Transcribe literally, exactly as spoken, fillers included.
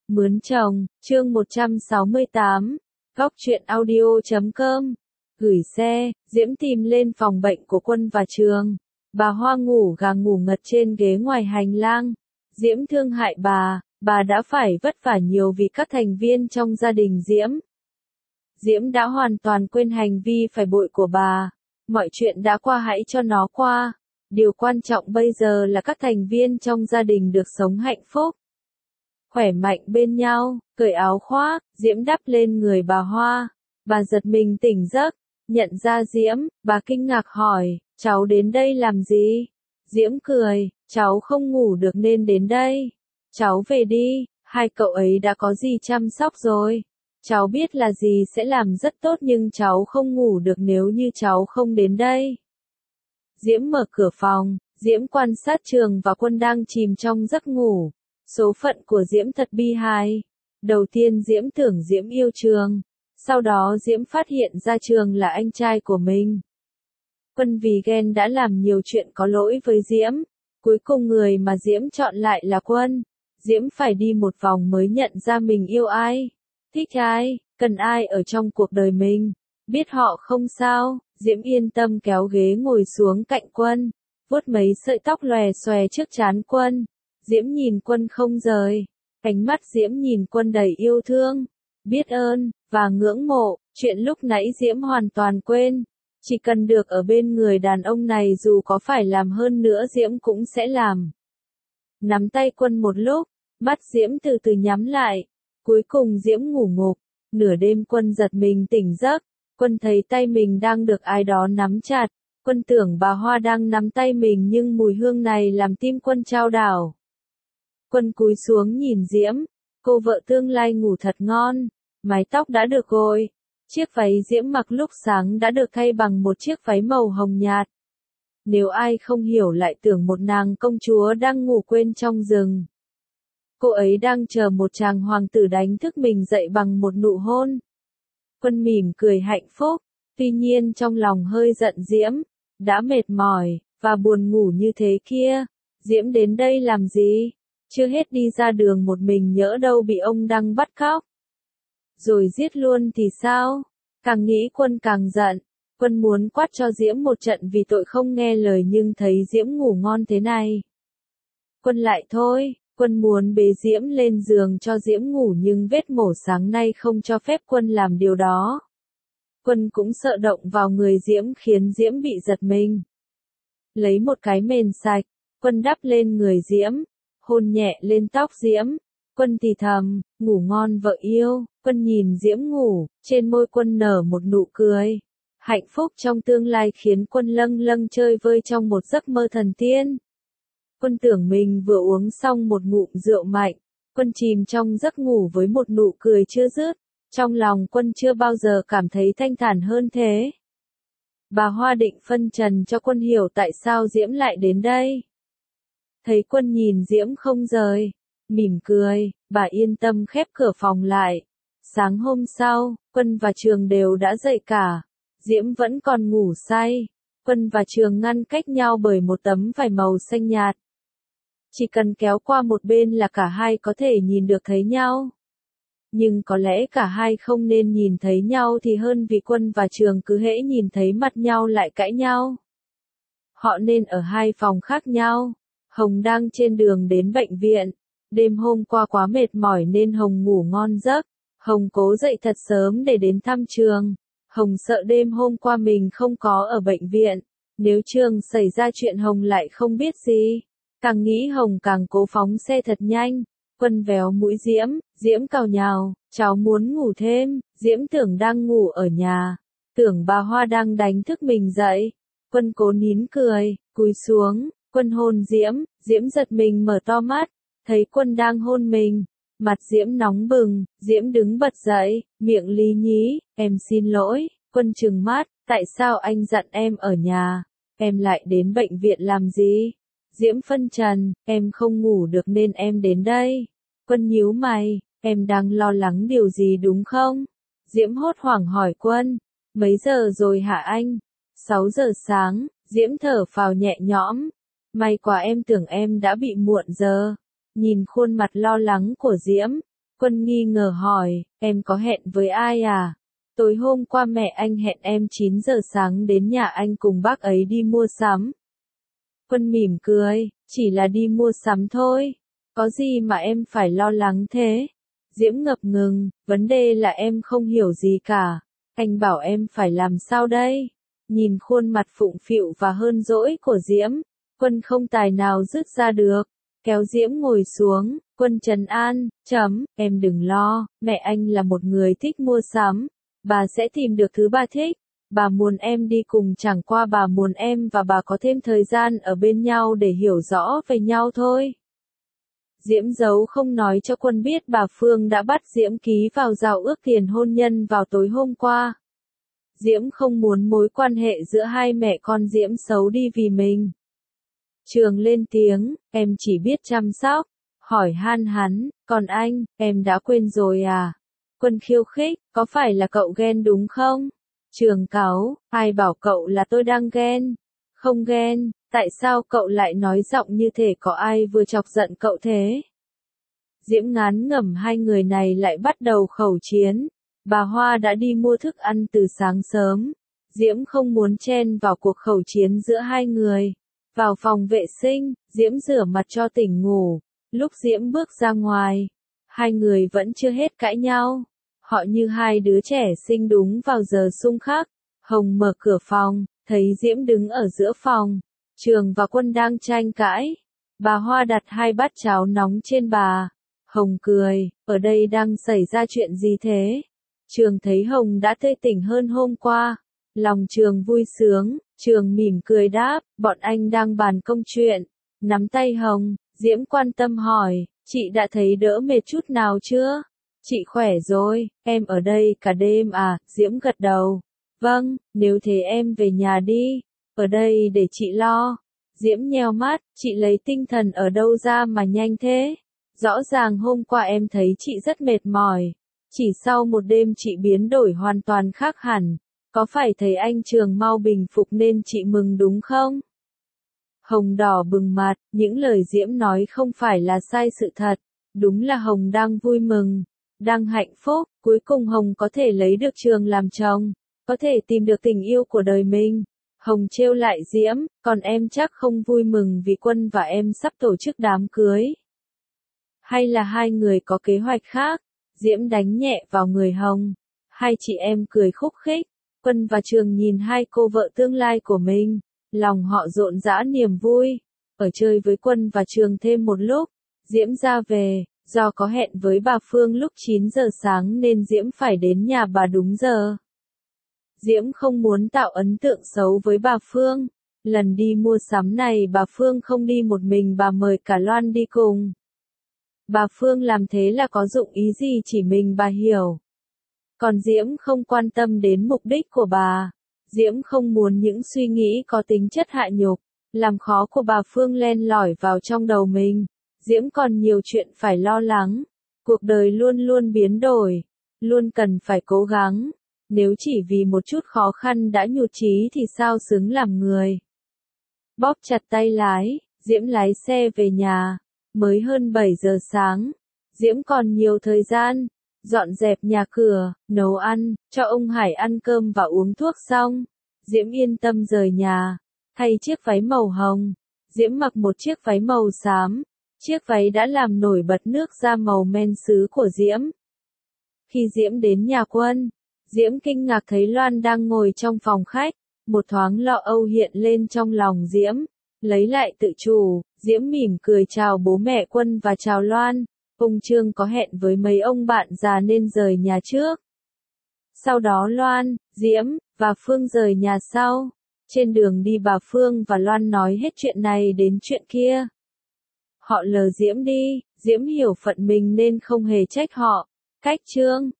Mướn chồng, chương một trăm sáu mươi tám, góc truyện audio chấm com. Gửi xe, Diễm tìm lên phòng bệnh của Quân và Trường. Bà Hoa ngủ gà ngủ ngật trên ghế ngoài hành lang. Diễm thương hại bà, bà đã phải vất vả nhiều vì các thành viên trong gia đình Diễm. Diễm đã hoàn toàn quên hành vi phải bội của bà. Mọi chuyện đã qua hãy cho nó qua. Điều quan trọng bây giờ là các thành viên trong gia đình được sống hạnh phúc, khỏe mạnh bên nhau. Cởi áo khoác, Diễm đắp lên người bà Hoa. Bà giật mình tỉnh giấc, nhận ra Diễm, bà kinh ngạc hỏi, cháu đến đây làm gì? Diễm cười, cháu không ngủ được nên đến đây. Cháu về đi, hai cậu ấy đã có gì chăm sóc rồi. Cháu biết là gì sẽ làm rất tốt nhưng cháu không ngủ được nếu như cháu không đến đây. Diễm mở cửa phòng, Diễm quan sát Trường và Quân đang chìm trong giấc ngủ. Số phận của Diễm thật bi hài. Đầu tiên Diễm tưởng Diễm yêu Trường. Sau đó Diễm phát hiện ra Trường là anh trai của mình. Quân vì ghen đã làm nhiều chuyện có lỗi với Diễm. Cuối cùng người mà Diễm chọn lại là Quân. Diễm phải đi một vòng mới nhận ra mình yêu ai, thích ai, cần ai ở trong cuộc đời mình. Biết họ không sao, Diễm yên tâm kéo ghế ngồi xuống cạnh Quân, vuốt mấy sợi tóc lòe xòe trước trán Quân. Diễm nhìn Quân không rời, ánh mắt Diễm nhìn Quân đầy yêu thương, biết ơn, và ngưỡng mộ. Chuyện lúc nãy Diễm hoàn toàn quên. Chỉ cần được ở bên người đàn ông này dù có phải làm hơn nữa Diễm cũng sẽ làm. Nắm tay Quân một lúc, mắt Diễm từ từ nhắm lại. Cuối cùng Diễm ngủ ngục. Nửa đêm Quân giật mình tỉnh giấc. Quân thấy tay mình đang được ai đó nắm chặt. Quân tưởng bà Hoa đang nắm tay mình nhưng mùi hương này làm tim Quân chao đảo. Quân cúi xuống nhìn Diễm. Cô vợ tương lai ngủ thật ngon. Mái tóc đã được gội. Chiếc váy Diễm mặc lúc sáng đã được thay bằng một chiếc váy màu hồng nhạt. Nếu ai không hiểu lại tưởng một nàng công chúa đang ngủ quên trong rừng. Cô ấy đang chờ một chàng hoàng tử đánh thức mình dậy bằng một nụ hôn. Quân mỉm cười hạnh phúc, tuy nhiên trong lòng hơi giận Diễm. Đã mệt mỏi, và buồn ngủ như thế kia. Diễm đến đây làm gì? Chưa hết đi ra đường một mình nhỡ đâu bị ông Đăng bắt cóc. Rồi giết luôn thì sao? Càng nghĩ Quân càng giận. Quân muốn quát cho Diễm một trận vì tội không nghe lời nhưng thấy Diễm ngủ ngon thế này. Quân lại thôi. Quân muốn bế Diễm lên giường cho Diễm ngủ nhưng vết mổ sáng nay không cho phép Quân làm điều đó. Quân cũng sợ động vào người Diễm khiến Diễm bị giật mình. Lấy một cái mền sạch, Quân đắp lên người Diễm, hôn nhẹ lên tóc Diễm. Quân thì thầm, ngủ ngon vợ yêu. Quân nhìn Diễm ngủ, trên môi Quân nở một nụ cười. Hạnh phúc trong tương lai khiến Quân lâng lâng chơi vơi trong một giấc mơ thần tiên. Quân tưởng mình vừa uống xong một ngụm rượu mạnh. Quân chìm trong giấc ngủ với một nụ cười chưa dứt. Trong lòng Quân chưa bao giờ cảm thấy thanh thản hơn thế. Bà Hoa định phân trần cho Quân hiểu tại sao Diễm lại đến đây. Thấy Quân nhìn Diễm không rời, mỉm cười, bà yên tâm khép cửa phòng lại. Sáng hôm sau, Quân và Trường đều đã dậy cả. Diễm vẫn còn ngủ say. Quân và Trường ngăn cách nhau bởi một tấm vải màu xanh nhạt. Chỉ cần kéo qua một bên là cả hai có thể nhìn được thấy nhau. Nhưng có lẽ cả hai không nên nhìn thấy nhau thì hơn vì Quân và Trường cứ hễ nhìn thấy mặt nhau lại cãi nhau. Họ nên ở hai phòng khác nhau. Hồng đang trên đường đến bệnh viện. Đêm hôm qua quá mệt mỏi nên Hồng ngủ ngon giấc. Hồng cố dậy thật sớm để đến thăm Trường. Hồng sợ đêm hôm qua mình không có ở bệnh viện. Nếu Trường xảy ra chuyện Hồng lại không biết gì. Càng nghĩ Hồng càng cố phóng xe thật nhanh. Quân véo mũi Diễm, Diễm cào nhào, cháu muốn ngủ thêm. Diễm tưởng đang ngủ ở nhà. Tưởng bà Hoa đang đánh thức mình dậy. Quân cố nín cười, cúi xuống, Quân hôn Diễm. Diễm giật mình mở to mắt. Thấy Quân đang hôn mình. Mặt Diễm nóng bừng, Diễm đứng bật dậy, miệng lý nhí, em xin lỗi. Quân trừng mắt, tại sao anh dặn em ở nhà? Em lại đến bệnh viện làm gì? Diễm phân trần, em không ngủ được nên em đến đây. Quân nhíu mày, em đang lo lắng điều gì đúng không? Diễm hốt hoảng hỏi Quân, mấy giờ rồi hả anh? Sáu giờ sáng, Diễm thở phào nhẹ nhõm. May quá em tưởng em đã bị muộn giờ. Nhìn khuôn mặt lo lắng của Diễm, Quân nghi ngờ hỏi, em có hẹn với ai à? Tối hôm qua mẹ anh hẹn em chín giờ sáng đến nhà anh cùng bác ấy đi mua sắm. Quân mỉm cười, chỉ là đi mua sắm thôi. Có gì mà em phải lo lắng thế? Diễm ngập ngừng, vấn đề là em không hiểu gì cả. Anh bảo em phải làm sao đây? Nhìn khuôn mặt phụng phịu và hơn dỗi của Diễm, Quân không tài nào dứt ra được. Kéo Diễm ngồi xuống, Quân trấn an, chấm, em đừng lo, mẹ anh là một người thích mua sắm. Bà sẽ tìm được thứ bà thích. Bà muốn em đi cùng chẳng qua bà muốn em và bà có thêm thời gian ở bên nhau để hiểu rõ về nhau thôi. Diễm giấu không nói cho Quân biết bà Phương đã bắt Diễm ký vào giao ước tiền hôn nhân vào tối hôm qua. Diễm không muốn mối quan hệ giữa hai mẹ con Diễm xấu đi vì mình. Trường lên tiếng, em chỉ biết chăm sóc. Hỏi han hắn, còn anh, em đã quên rồi à? Quân khiêu khích, có phải là cậu ghen đúng không? Trường cáu, ai bảo cậu là tôi đang ghen? Không ghen, tại sao cậu lại nói giọng như thể có ai vừa chọc giận cậu thế? Diễm ngán ngẩm hai người này lại bắt đầu khẩu chiến. Bà Hoa đã đi mua thức ăn từ sáng sớm. Diễm không muốn chen vào cuộc khẩu chiến giữa hai người. Vào phòng vệ sinh, Diễm rửa mặt cho tỉnh ngủ. Lúc Diễm bước ra ngoài, hai người vẫn chưa hết cãi nhau. Họ như hai đứa trẻ sinh đúng vào giờ xung khắc. Hồng mở cửa phòng, thấy Diễm đứng ở giữa phòng. Trường và Quân đang tranh cãi. Bà Hoa đặt hai bát cháo nóng trên bà. Hồng cười, ở đây đang xảy ra chuyện gì thế? Trường thấy Hồng đã tươi tỉnh hơn hôm qua. Lòng Trường vui sướng, Trường mỉm cười đáp, bọn anh đang bàn công chuyện. Nắm tay Hồng, Diễm quan tâm hỏi, chị đã thấy đỡ mệt chút nào chưa? Chị khỏe rồi, em ở đây cả đêm à? Diễm gật đầu. Vâng, nếu thế em về nhà đi. Ở đây để chị lo. Diễm nheo mắt, chị lấy tinh thần ở đâu ra mà nhanh thế? Rõ ràng hôm qua em thấy chị rất mệt mỏi. Chỉ sau một đêm chị biến đổi hoàn toàn khác hẳn. Có phải thấy anh Trường mau bình phục nên chị mừng đúng không? Hồng đỏ bừng mặt, những lời Diễm nói không phải là sai sự thật. Đúng là Hồng đang vui mừng, đang hạnh phúc, cuối cùng Hồng có thể lấy được Trường làm chồng, có thể tìm được tình yêu của đời mình. Hồng trêu lại Diễm, còn em chắc không vui mừng vì Quân và em sắp tổ chức đám cưới. Hay là hai người có kế hoạch khác? Diễm đánh nhẹ vào người Hồng. Hai chị em cười khúc khích. Quân và Trường nhìn hai cô vợ tương lai của mình. Lòng họ rộn rã niềm vui. Ở chơi với Quân và Trường thêm một lúc. Diễm ra về. Do có hẹn với bà Phương lúc chín giờ sáng nên Diễm phải đến nhà bà đúng giờ. Diễm không muốn tạo ấn tượng xấu với bà Phương. Lần đi mua sắm này bà Phương không đi một mình, bà mời cả Loan đi cùng. Bà Phương làm thế là có dụng ý gì chỉ mình bà hiểu. Còn Diễm không quan tâm đến mục đích của bà. Diễm không muốn những suy nghĩ có tính chất hạ nhục, làm khó của bà Phương len lỏi vào trong đầu mình. Diễm còn nhiều chuyện phải lo lắng. Cuộc đời luôn luôn biến đổi, luôn cần phải cố gắng. Nếu chỉ vì một chút khó khăn đã nhụt chí thì sao xứng làm người. Bóp chặt tay lái, Diễm lái xe về nhà. Mới hơn bảy giờ sáng. Diễm còn nhiều thời gian. Dọn dẹp nhà cửa, nấu ăn, cho ông Hải ăn cơm và uống thuốc xong. Diễm yên tâm rời nhà. Thay chiếc váy màu hồng. Diễm mặc một chiếc váy màu xám. Chiếc váy đã làm nổi bật nước da màu men sứ của Diễm. Khi Diễm đến nhà Quân, Diễm kinh ngạc thấy Loan đang ngồi trong phòng khách. Một thoáng lo âu hiện lên trong lòng Diễm. Lấy lại tự chủ, Diễm mỉm cười chào bố mẹ Quân và chào Loan. Ông Trương có hẹn với mấy ông bạn già nên rời nhà trước. Sau đó Loan, Diễm, và Phương rời nhà sau. Trên đường đi bà Phương và Loan nói hết chuyện này đến chuyện kia. Họ lờ Diễm đi, Diễm hiểu phận mình nên không hề trách họ. Cách chương